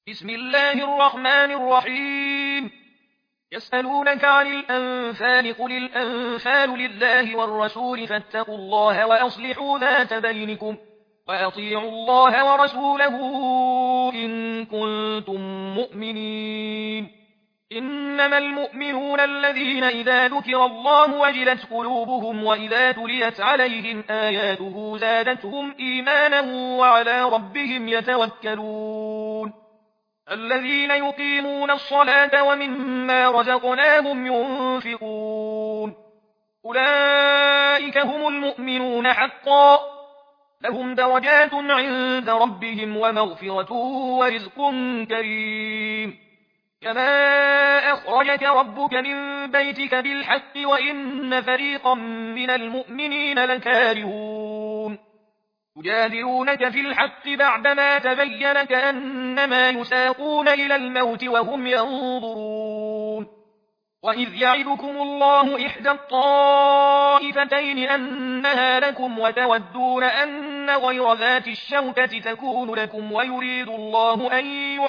بسم الله الرحمن الرحيم. يسألونك عن الأنفال قل الأنفال لله والرسول فاتقوا الله وأصلحوا ذات بينكم وأطيعوا الله ورسوله إن كنتم مؤمنين. إنما المؤمنون الذين إذا ذكر الله وجلت قلوبهم وإذا تليت عليهم آياته زادتهم إيمانا وعلى ربهم يتوكلون. الذين يقيمون الصلاة ومما رزقناهم ينفقون أولئك هم المؤمنون حقا لهم درجات عند ربهم ومغفرة ورزق كريم. كما أخرجك ربك من بيتك بالحق وإن فريقا من المؤمنين لكارهون يجادلونك في الحق بعدما تبين كأنما يساقون إلى الموت وهم ينظرون. وإذ يعدكم الله إحدى الطائفتين أنها لكم وتودون أن غير ذات الشوكة تكون لكم ويريد الله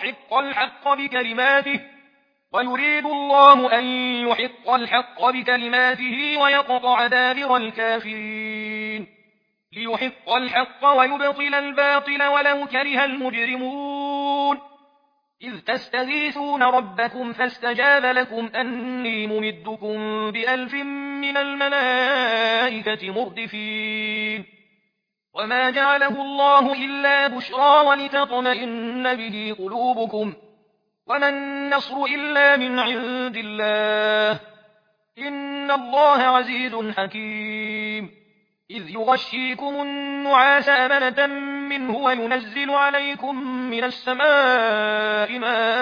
أن يحق الحق بكلماته ويقطع دابر الكافرين ليحق الحق ويبطل الباطل ولو كره المجرمون. إذ تستغيثون ربكم فاستجاب لكم أني ممدكم ب1000 من الملائكة مردفين. وما جعله الله إلا بشرى ولتطمئن به قلوبكم وما النصر إلا من عند الله إن الله عزيز حكيم. إذ يغشيكم النعاس أمنة منه وينزل عليكم من السماء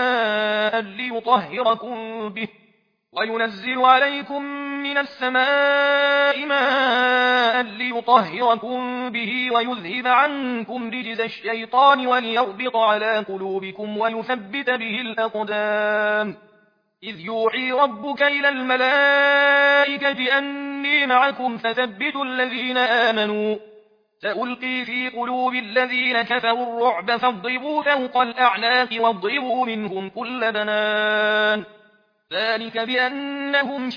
ماء ليطهركم به ويذهب عنكم رجز الشيطان وليربط على قلوبكم ويثبت به الأقدام. إذ يوحي ربك إلى الملائكة أني معكم فثبتوا الذين آمنوا سألقي في قلوب الذين كفروا الرعب فاضربوا فوق الأعناق واضربوا منهم كل بنان. ذلك بأنهم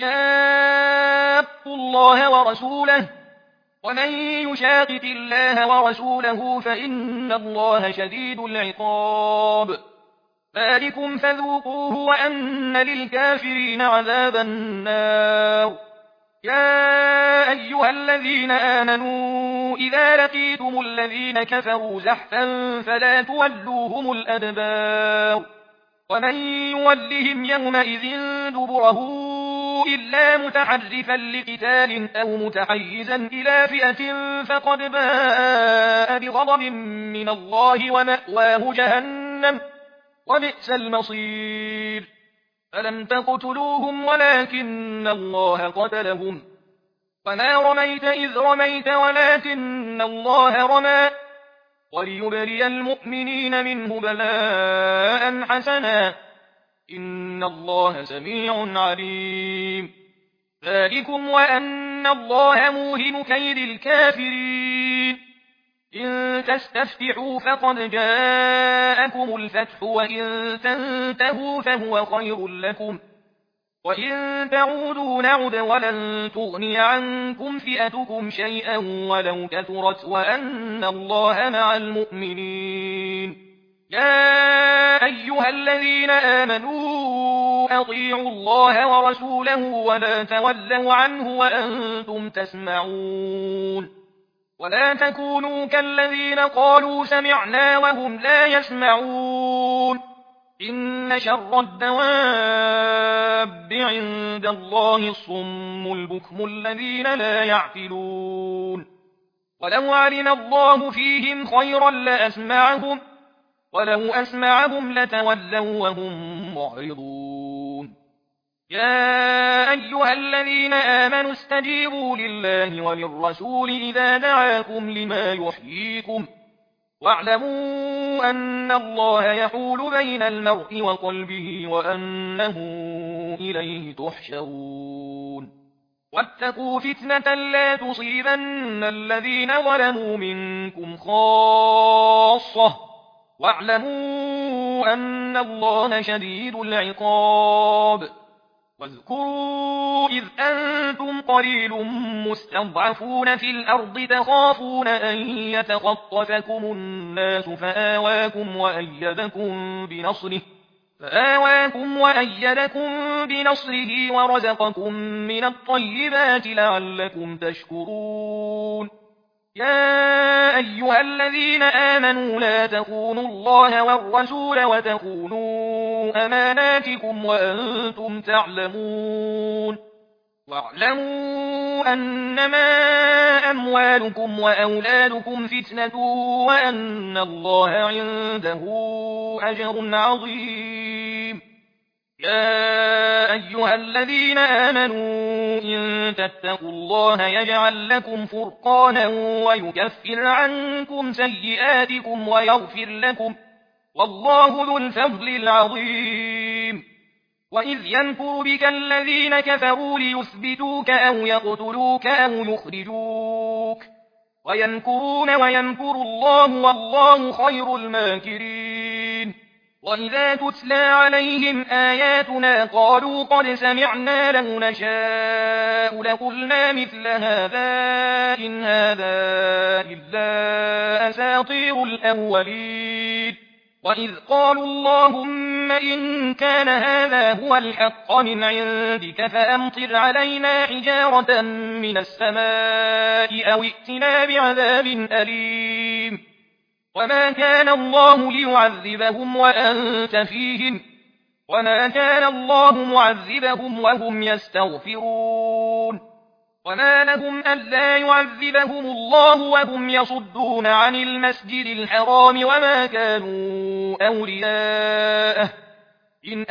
شاقوا الله ورسوله ومن يشاقق الله ورسوله فإن الله شديد العقاب. ذلكم فذوقوه وأن للكافرين عذاب النار. يا أيها الذين آمنوا إذا لقيتم الذين كفروا زحفا فلا تولوهم الأدبار ومن يولهم يومئذ دبره إلا متحرفا لقتال أو متحيزا إلى فئة فقد باء بغضب من الله ومأواه جهنم وبئس المصير. فلم تقتلوهم ولكن الله قتلهم وما رميت إذ رميت ولكن الله رمى وليبلي المؤمنين منه بلاء حسنا إن الله سميع عليم. ذلكم وأن الله موهن كيد الكافرين. إن تستفتحوا فقد جاءكم الفتح وإن تنتهوا فهو خير لكم وإن تعودوا نعد ولن تغني عنكم فئتكم شيئا ولو كثرت وأن الله مع المؤمنين. يا أيها الذين آمنوا أطيعوا الله ورسوله ولا تولوا عنه وأنتم تسمعون. ولا تكونوا كالذين قالوا سمعنا وهم لا يسمعون. إن شر الدواب عند الله الصم البكم الذين لا يعقلون. ولو علم الله فيهم خيرا لأسمعهم ولو أسمعهم لتولوا وهم معرضون. يا أيها الذين آمنوا استجيبوا لله وللرسول إذا دعاكم لما يحييكم واعلموا أن الله يحول بين المرء وقلبه وأنه إليه تحشرون. واتقوا فتنة لا تصيبن الذين ظلموا منكم خاصة واعلموا واعلموا أن الله شديد العقاب واذكروا إذ أنتم قليل مستضعفون في الأرض تخافون أن يتخطفكم الناس فآواكم وأيدكم بنصره ورزقكم من الطيبات لعلكم تشكرون يا أيها الذين آمنوا لا تخونوا الله والرسول وتخونوا أماناتكم وأنتم تعلمون واعلموا أنما أموالكم وأولادكم فتنة وأن الله عنده أجر عظيم يا أيها الذين آمنوا إن تتقوا الله يجعل لكم فرقانا ويكفر عنكم سيئاتكم ويغفر لكم والله ذو الفضل العظيم وإذ يمكر بك الذين كفروا ليثبتوك أو يقتلوك أو يخرجوك ويمكرون ويمكر الله والله خير الماكرين وإذا تتلى عليهم آياتنا قالوا قد سمعنا لو نشاء لقلنا مثل هذا إن هذا إلا أساطير الأولين وإذ قالوا اللهم إن كان هذا هو الحق من عندك فأمطر علينا حجارة من السماء أو ائتنا بعذاب أليم وما كان الله ليعذبهم وأنت فيهم وما كان الله معذبهم وهم يستغفرون وما لهم ألا يعذبهم الله وهم يصدون عن المسجد الحرام وما كانوا أولياءه إن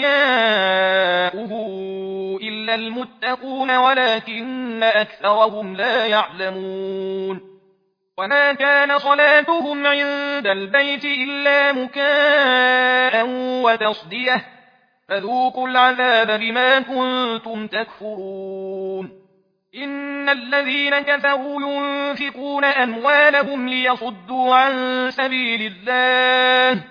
أولياؤه إلا المتقون ولكن أكثرهم لا يعلمون وما كان صلاتهم عند البيت إلا مكاء وتصدية فذوقوا العذاب بما كنتم تكفرون إن الذين كفروا ينفقون أموالهم ليصدوا عن سبيل الله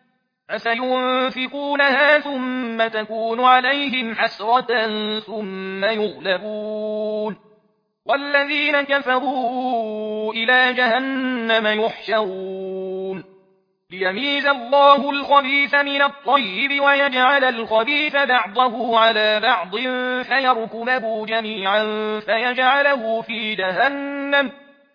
فسينفقونها ثم تكون عليهم حسرة ثم يغلبون والذين كفروا إلى جهنم يحشرون ليميز الله الخبيث من الطيب ويجعل الخبيث بعضه على بعض فيركمه جميعا فيجعله في جهنم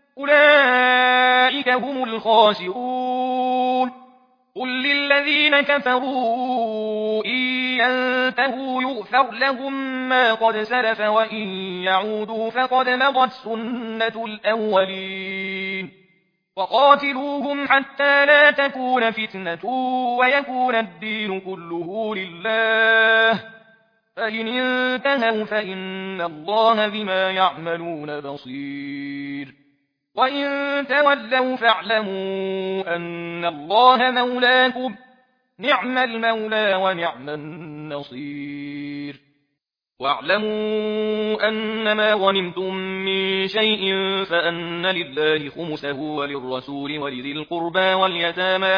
أولئك هم الخاسرون قل للذين كفروا إن ينتهوا يغفر لهم ما قد سلف وإن يعودوا فقد مضت سنة الأولين وقاتلوهم حتى لا تكون فتنة ويكون الدين كله لله فإن انتهوا فإن الله بما يعملون بصير وإن تولوا فاعلموا أن الله مولاكم نعم المولى ونعم النصير واعلموا أنما غنمتم من شيء فأن لله خمسه وللرسول ولذي القربى واليتامى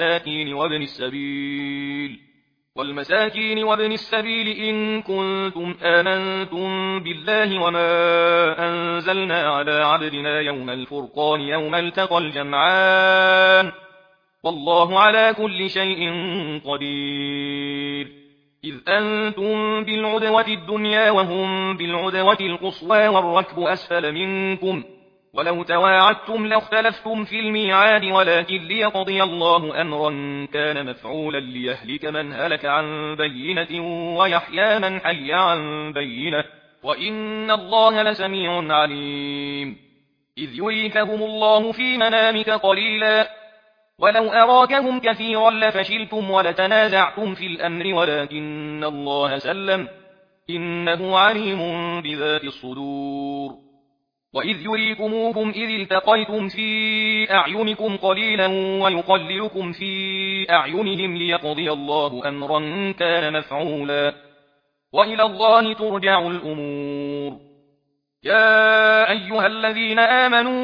والمساكين وابن السبيل إن كنتم آمنتم بالله وما أنزلنا على عبدنا يوم الفرقان يوم التقى الجمعان والله على كل شيء قدير إذ أنتم بالعدوة الدنيا وهم بالعدوة القصوى والركب أسفل منكم ولو تواعدتم لاختلفتم في الميعاد ولكن ليقضي الله أمرا كان مفعولا ليهلك من هلك عن بينة ويحيى من حي عن بينة وإن الله لسميع عليم إذ يريكهم الله في منامك قليلا ولو أراكهم كثيرا لفشلتم ولتنازعتم في الأمر ولكن الله سلم إنه عليم بذات الصدور وإذ يريكموهم إذ التقيتم في أعينكم قليلا ويقللكم في أعينهم ليقضي الله أمرا كان مفعولا وإلى الله ترجع الأمور يا أيها الذين آمنوا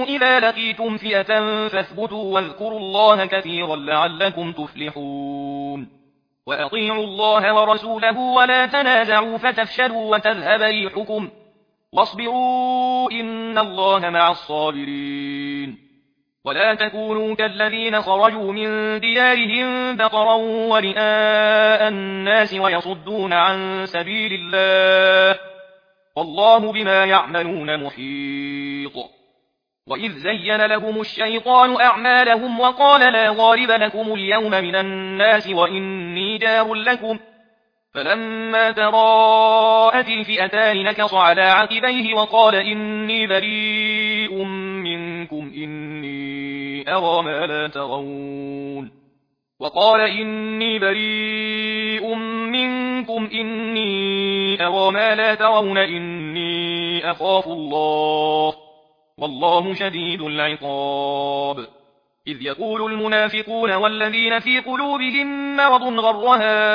إذا لقيتم فئة فاثبتوا واذكروا الله كثيرا لعلكم تفلحون وأطيعوا الله ورسوله ولا تنازعوا فتفشلوا وتذهب ريحكم واصبروا إن الله مع الصابرين ولا تكونوا كالذين خرجوا من ديارهم بطرا ورئاء الناس ويصدون عن سبيل الله والله بما يعملون محيط وإذ زين لهم الشيطان أعمالهم وقال لا غالب لكم اليوم من الناس وإني جار لكم فلما تراءت الفئتان نكص على عقبيه وقال إني بريء منكم إني أرى ما لا ترون وقال إني بريء منكم إني أرى ما لا ترون إني أخاف الله والله شديد العقاب إذ يقول المنافقون والذين في قلوبهم مرض غر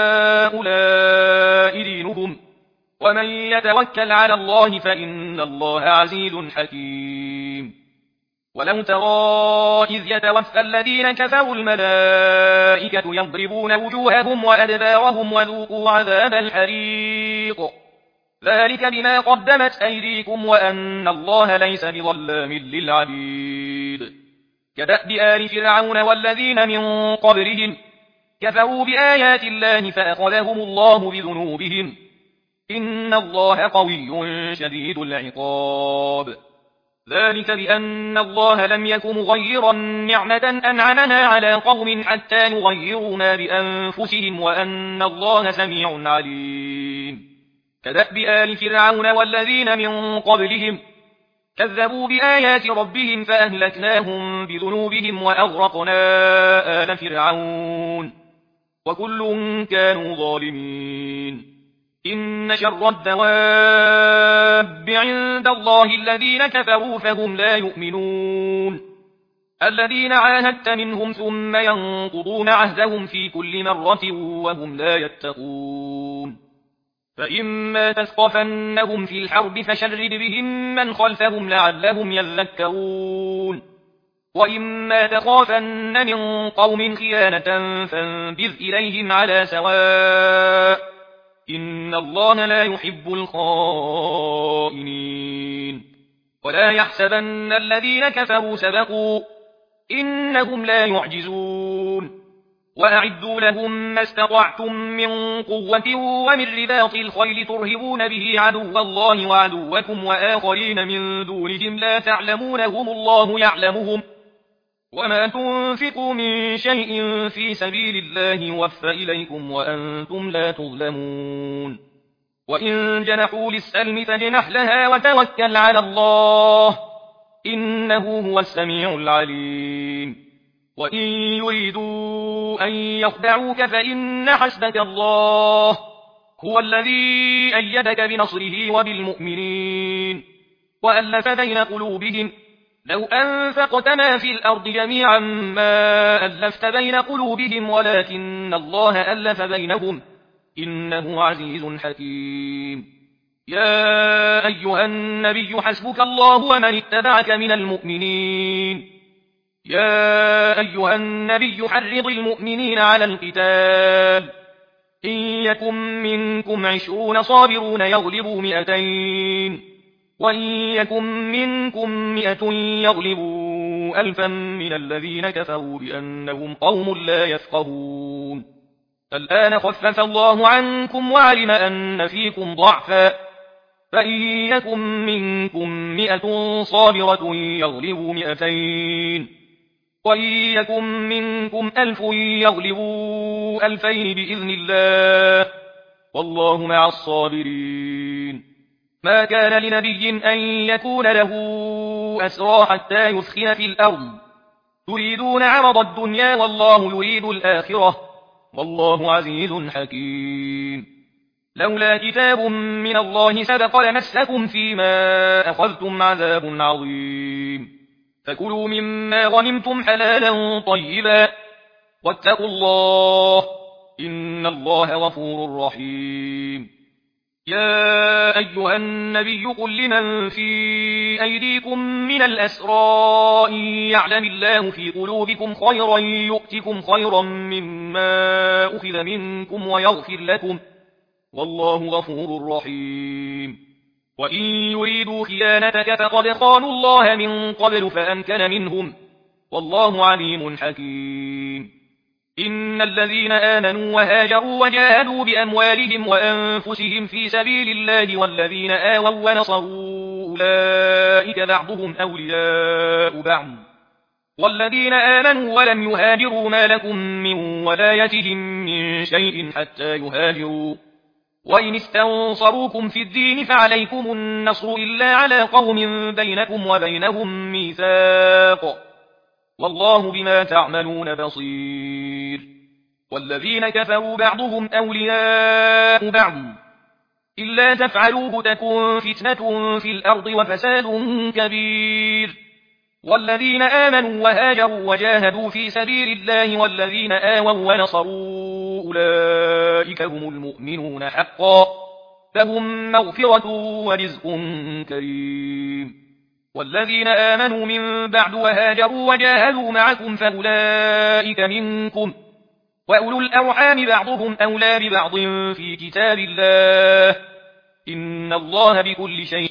هؤلاء دينهم ومن يتوكل على الله فإن الله عزيز حكيم ولو ترى إذ يتوفى الذين كفروا الملائكة يضربون وجوههم وأدبارهم وذوقوا عذاب الحريق ذلك بما قدمت أيديكم وأن الله ليس بظلام للعبيد كدأب آل فرعون والذين من قبلهم كفروا بآيات الله فأخذهم الله بذنوبهم إن الله قوي شديد العقاب ذلك بأن الله لم يك مغيرا نعمة أنعمها على قوم حتى يغيروا ما بأنفسهم وأن الله سميع عليم كدأب آل فرعون والذين من قبلهم كذبوا بآيات ربهم فأهلكناهم بذنوبهم وأغرقنا آل فرعون وكل كانوا ظالمين إن شر الدواب عند الله الذين كفروا فهم لا يؤمنون الذين عاهدت منهم ثم ينقضون عهدهم في كل مرة وهم لا يتقون فإما تثقفنهم في الحرب فشرد بهم من خلفهم لعلهم يذكرون وإما تخافن من قوم خيانة فانبذ إليهم على سواء إن الله لا يحب الخائنين ولا يحسبن الذين كفروا سبقوا إنهم لا يعجزون وأعدوا لهم ما استطعتم من قوة ومن رباط الخيل ترهبون به عدو الله وعدوكم وآخرين من دونهم لا تعلمونهم الله يعلمهم وما تنفقوا من شيء في سبيل الله يوفى إليكم وأنتم لا تظلمون وإن جنحوا للسلم فاجنح لها وتوكل على الله إنه هو السميع العليم وإن يريدوا أن يخدعوك فإن حسبك الله هو الذي أيدك بنصره وبالمؤمنين وألف بين قلوبهم لو أنفقت ما في الأرض جميعا ما ألفت بين قلوبهم ولكن الله ألف بينهم إنه عزيز حكيم يا أيها النبي حسبك الله ومن اتبعك من المؤمنين يا أيها النبي حرض المؤمنين على القتال إن يكن منكم 20 صابرون يغلبوا 200 وإن يكن منكم 100 يغلبوا 1000 من الذين كفروا بأنهم قوم لا يفقهون الآن خفف الله عنكم وعلم أن فيكم ضعفا فإن يكن منكم 100 صابرة يغلبوا 200 وإن يكن منكم 1000 يغلبوا 2000 بإذن الله والله مع الصابرين ما كان لنبي أن يكون له أسرى حتى يثخن في الأرض تريدون عرض الدنيا والله يريد الآخرة والله عزيز حكيم لولا كتاب من الله سبق لمسكم فيما أخذتم عذاب عظيم فكلوا مما غنمتم حلالا طيبا واتقوا الله إن الله غفور رحيم يا أيها النبي قل لمن في أيديكم من الأسرى إن يعلم الله في قلوبكم خيرا يؤتكم خيرا مما أخذ منكم ويغفر لكم والله غفور رحيم وإن يريدوا خيانتك فقد خانوا الله من قبل فأمكن منهم والله عليم حكيم إن الذين آمنوا وهاجروا وجاهدوا بأموالهم وأنفسهم في سبيل الله والذين آووا ونصروا أولئك بعضهم أولياء بعض والذين آمنوا ولم يهاجروا ما لكم من ولايتهم من شيء حتى يهاجروا وإن استنصروكم في الدين فعليكم النصر إلا على قوم بينكم وبينهم ميثاق والله بما تعملون بصير والذين كفروا بعضهم أولياء بعض إلا تفعلوه تكن فتنة في الأرض وفساد كبير والذين آمنوا وهاجروا وجاهدوا في سبيل الله والذين آووا ونصروا أولئك هم المؤمنون حقا لهم مغفرة ورزق كريم والذين آمنوا من بعد وهاجروا وجاهدوا معكم فأولئك منكم وأولو الأرحام بعضهم أولى ببعض في كتاب الله إن الله بكل شيء